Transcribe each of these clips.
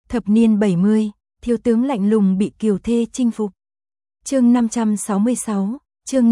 Thập niên 70, thiếu tướng lạnh lùng bị kiều thê chinh phục. Chương 566, chương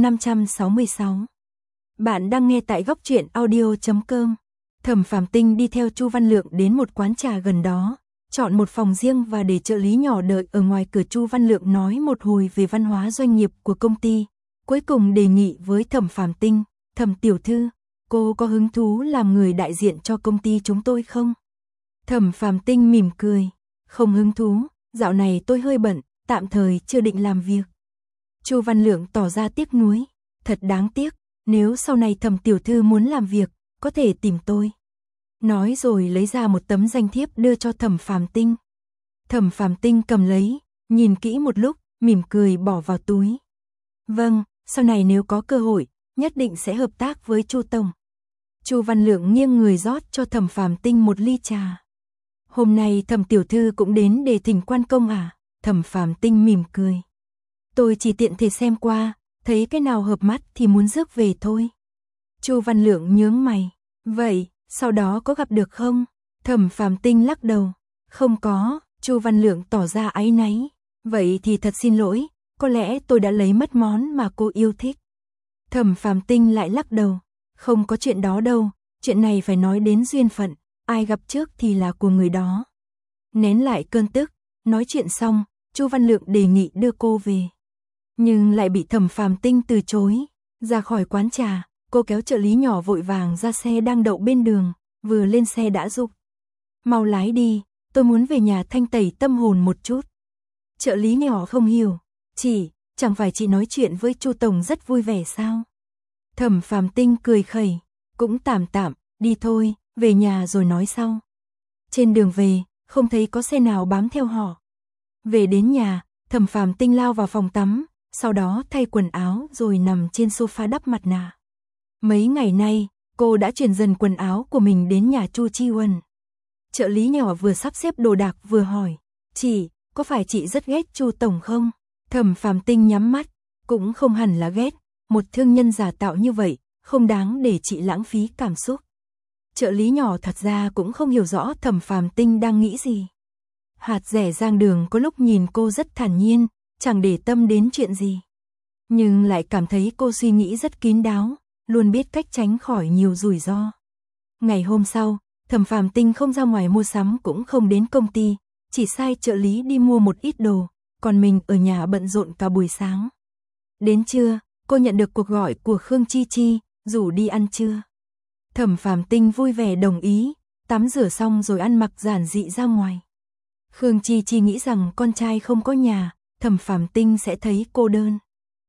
566. Bạn đang nghe tại góc truyện audio.com. Thẩm Phàm Tinh đi theo Chu Văn Lượng đến một quán trà gần đó, chọn một phòng riêng và để trợ lý nhỏ đợi ở ngoài cửa. Chu Văn Lượng nói một hồi về văn hóa doanh nghiệp của công ty, cuối cùng đề nghị với Thẩm Phàm Tinh, "Thẩm tiểu thư, cô có hứng thú làm người đại diện cho công ty chúng tôi không?" Thẩm Phàm Tinh mỉm cười, "Không hứng thú, dạo này tôi hơi bận, tạm thời chưa định làm việc." Chu Văn Lượng tỏ ra tiếc nuối, "Thật đáng tiếc, nếu sau này Thẩm tiểu thư muốn làm việc, có thể tìm tôi." Nói rồi lấy ra một tấm danh thiếp đưa cho Thẩm Phàm Tinh. Thẩm Phàm Tinh cầm lấy, nhìn kỹ một lúc, mỉm cười bỏ vào túi. "Vâng, sau này nếu có cơ hội, nhất định sẽ hợp tác với Chu tổng." Chu Văn Lượng nghiêng người rót cho Thẩm Phàm Tinh một ly trà. "Hôm nay Thẩm tiểu thư cũng đến để thỉnh quan công à?" Thẩm Phàm Tinh mỉm cười. "Tôi chỉ tiện thể xem qua, thấy cái nào hợp mắt thì muốn rước về thôi." Chu Văn Lượng nhướng mày, "Vậy, sau đó có gặp được không?" Thẩm Phàm Tinh lắc đầu, "Không có." Chu Văn Lượng tỏ ra áy náy, "Vậy thì thật xin lỗi, có lẽ tôi đã lấy mất món mà cô yêu thích." Thẩm Phàm Tinh lại lắc đầu, "Không có chuyện đó đâu, chuyện này phải nói đến duyên phận, ai gặp trước thì là của người đó." Nén lại cơn tức, nói chuyện xong, Chu Văn Lượng đề nghị đưa cô về, nhưng lại bị Thẩm Phàm Tinh từ chối. Ra khỏi quán trà, cô kéo trợ lý nhỏ vội vàng ra xe đang đậu bên đường, vừa lên xe đã giục, "Mau lái đi, tôi muốn về nhà thanh tẩy tâm hồn một chút." Trợ lý nhỏ không hiểu, "Chị, chẳng phải chị nói chuyện với Chu tổng rất vui vẻ sao?" Thẩm Phàm Tinh cười khẩy, "Cũng tạm tạm, đi thôi, về nhà rồi nói sau." Trên đường về, không thấy có xe nào bám theo họ. Về đến nhà, Thẩm Phàm Tinh lao vào phòng tắm, sau đó thay quần áo rồi nằm trên sofa đắp mặt nạ. Mấy ngày nay, cô đã chuyển dần quần áo của mình đến nhà Chu Chi Huân. Trợ lý nhỏ vừa sắp xếp đồ đạc vừa hỏi, "Chị, có phải chị rất ghét Chu tổng không?" Thẩm Phàm Tinh nhắm mắt, "Cũng không hẳn là ghét, một thương nhân giả tạo như vậy, không đáng để chị lãng phí cảm xúc." Trợ lý nhỏ thật ra cũng không hiểu rõ Thẩm Phàm Tinh đang nghĩ gì. Hạt rẻ Giang Đường có lúc nhìn cô rất thản nhiên, chẳng để tâm đến chuyện gì, nhưng lại cảm thấy cô suy nghĩ rất kín đáo, luôn biết cách tránh khỏi nhiều rủi ro. Ngày hôm sau, Thẩm Phàm Tinh không ra ngoài mua sắm cũng không đến công ty, chỉ sai trợ lý đi mua một ít đồ, còn mình ở nhà bận rộn cả buổi sáng. Đến trưa, cô nhận được cuộc gọi của Khương Chi Chi, rủ đi ăn trưa. Thẩm Phàm Tinh vui vẻ đồng ý, tắm rửa xong rồi ăn mặc giản dị ra ngoài. Khương Chi Chi nghĩ rằng con trai không có nhà, Thẩm Phàm Tinh sẽ thấy cô đơn.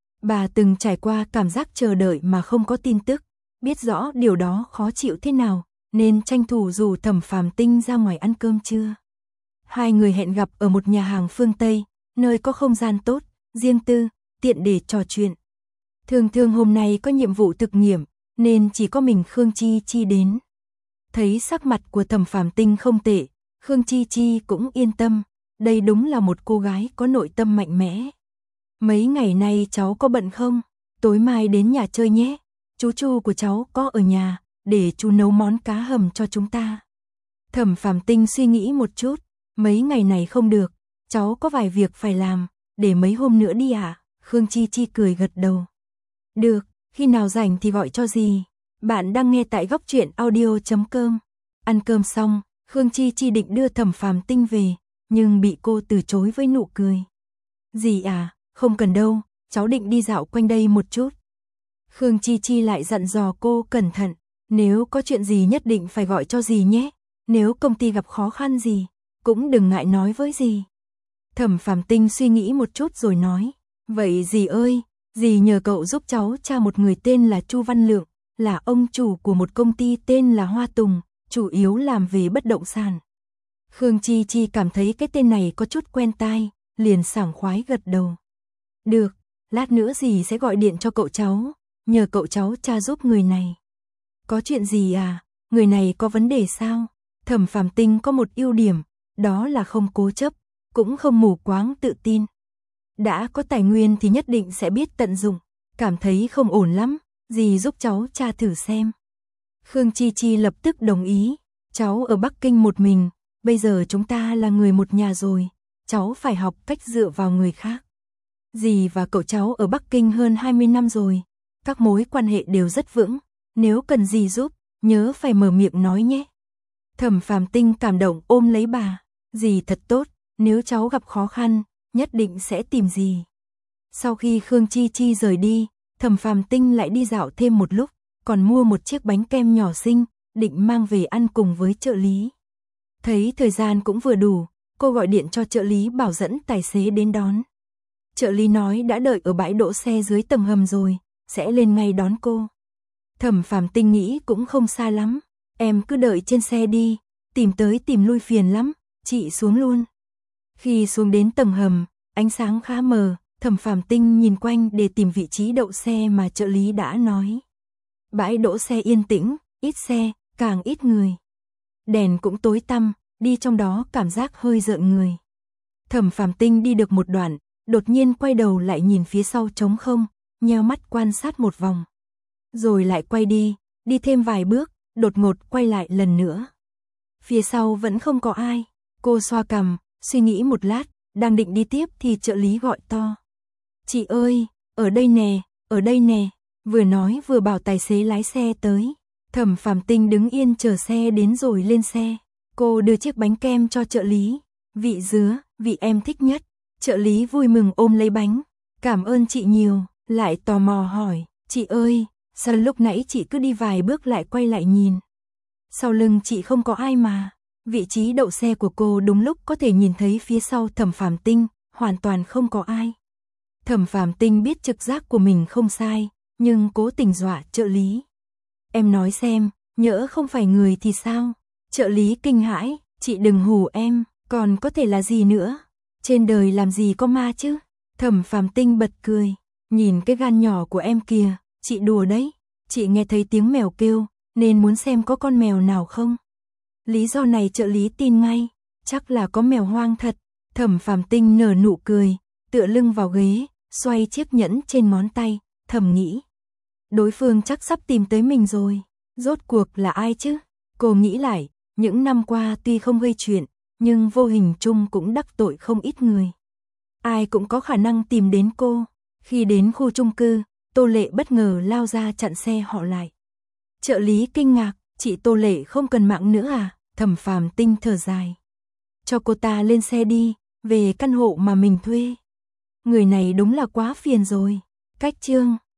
Bà từng trải qua cảm giác chờ đợi mà không có tin tức, biết rõ điều đó khó chịu thế nào, nên tranh thủ rủ Thẩm Phàm Tinh ra ngoài ăn cơm trưa. Hai người hẹn gặp ở một nhà hàng phương Tây, nơi có không gian tốt, riêng tư, tiện để trò chuyện. Thường hôm nay có nhiệm vụ thực nghiệm, nên chỉ có mình Khương Chi Chi đến. Thấy sắc mặt của Thẩm Phàm Tinh không tệ, Khương Chi Chi cũng yên tâm, đây đúng là một cô gái có nội tâm mạnh mẽ. "Mấy ngày nay cháu có bận không? Tối mai đến nhà chơi nhé, chú Chu của cháu có ở nhà, để chú nấu món cá hầm cho chúng ta." Thẩm Phàm Tinh suy nghĩ một chút, "Mấy ngày này không được, cháu có vài việc phải làm, để mấy hôm nữa đi ạ." Khương Chi Chi cười gật đầu, "Được, khi nào rảnh thì gọi cho dì." Bạn đang nghe tại góc truyện audio.com. Ăn cơm xong, Khương Chi Chi định đưa Thẩm Phàm Tinh về, nhưng bị cô từ chối với nụ cười. "Dì à, không cần đâu, cháu định đi dạo quanh đây một chút." Khương Chi Chi lại dặn dò cô cẩn thận, "Nếu có chuyện gì nhất định phải gọi cho dì nhé, nếu công ty gặp khó khăn gì, cũng đừng ngại nói với dì." Thẩm Phàm Tinh suy nghĩ một chút rồi nói, "Vậy dì ơi, dì nhờ cậu giúp cháu tra một người tên là Chu Văn Lượng, là ông chủ của một công ty tên là Hoa Tùng, chủ yếu làm về bất động sản." Khương Chi Chi cảm thấy cái tên này có chút quen tai, liền sảng khoái gật đầu. "Được, lát nữa dì sẽ gọi điện cho cậu cháu, nhờ cậu cháu tra giúp người này." "Có chuyện gì à, người này có vấn đề sao?" Thẩm Phàm Tinh có một ưu điểm, đó là không cố chấp, cũng không mù quáng tự tin. Đã có tài nguyên thì nhất định sẽ biết tận dụng, cảm thấy không ổn lắm, dì giúp cháu tra thử xem. Khương Chi Chi lập tức đồng ý, "Cháu ở Bắc Kinh một mình, bây giờ chúng ta là người một nhà rồi, cháu phải học cách dựa vào người khác. Dì và cậu cháu ở Bắc Kinh hơn 20 năm rồi, các mối quan hệ đều rất vững, nếu cần gì giúp, nhớ phải mở miệng nói nhé. Thẩm Phàm Tinh cảm động ôm lấy bà, dì thật tốt, nếu cháu gặp khó khăn, nhất định sẽ tìm dì. Sau khi Khương Chi Chi rời đi, Thẩm Phàm Tinh lại đi dạo thêm một lúc, còn mua một chiếc bánh kem nhỏ xinh, định mang về ăn cùng với trợ lý. Thấy thời gian cũng vừa đủ, cô gọi điện cho trợ lý bảo dẫn tài xế đến đón. Trợ lý nói đã đợi ở bãi đỗ xe dưới tầng hầm rồi, sẽ lên ngay đón cô. Thẩm Phàm Tinh nghĩ cũng không xa lắm, em cứ đợi trên xe đi, tìm tới tìm lui phiền lắm, chị xuống luôn. Khi xuống đến tầng hầm, ánh sáng khá mờ, Thẩm Phàm Tinh nhìn quanh để tìm vị trí đậu xe mà trợ lý đã nói. Bãi đỗ xe yên tĩnh, ít xe, càng ít người. Đèn cũng tối tăm, đi trong đó cảm giác hơi rợn người. Thẩm Phàm Tinh đi được một đoạn, đột nhiên quay đầu lại nhìn phía sau trống không, nheo mắt quan sát một vòng. Rồi lại quay đi thêm vài bước, đột ngột quay lại lần nữa. Phía sau vẫn không có ai, cô xoa cằm, suy nghĩ một lát, đang định đi tiếp thì trợ lý gọi to. Chị ơi, ở đây nè, vừa nói vừa bảo tài xế lái xe tới. Thẩm Phàm Tinh đứng yên chờ xe đến rồi lên xe. Cô đưa chiếc bánh kem cho trợ lý. Vị dứa, vị em thích nhất. Trợ lý vui mừng ôm lấy bánh. Cảm ơn chị nhiều, lại tò mò hỏi. Chị ơi, sao lúc nãy chị cứ đi vài bước lại quay lại nhìn? Sau lưng chị không có ai mà. Vị trí đậu xe của cô đúng lúc có thể nhìn thấy phía sau Thẩm Phàm Tinh, hoàn toàn không có ai. Thẩm Phàm Tinh biết trực giác của mình không sai, nhưng cố tình dọa trợ lý. Em nói xem, nhỡ không phải người thì sao? Trợ lý kinh hãi, chị đừng hù em, còn có thể là gì nữa? Trên đời làm gì có ma chứ? Thẩm Phàm Tinh bật cười, nhìn cái gan nhỏ của em kìa, chị đùa đấy. Chị nghe thấy tiếng mèo kêu, nên muốn xem có con mèo nào không. Lý do này trợ lý tin ngay, chắc là có mèo hoang thật. Thẩm Phàm Tinh nở nụ cười, tựa lưng vào ghế, xoay chiếc nhẫn trên ngón tay, thầm nghĩ. Đối phương chắc sắp tìm tới mình rồi, rốt cuộc là ai chứ? Cô nghĩ lại, những năm qua tuy không gây chuyện, nhưng vô hình chung cũng đắc tội không ít người. Ai cũng có khả năng tìm đến cô. Khi đến khu chung cư, Tô Lệ bất ngờ lao ra chặn xe họ lại. Trợ lý kinh ngạc, chị Tô Lệ không cần mạng nữa à? Thẩm Phàm Tinh thở dài. Cho cô ta lên xe đi, về căn hộ mà mình thuê. Người này đúng là quá phiền rồi. Cách chương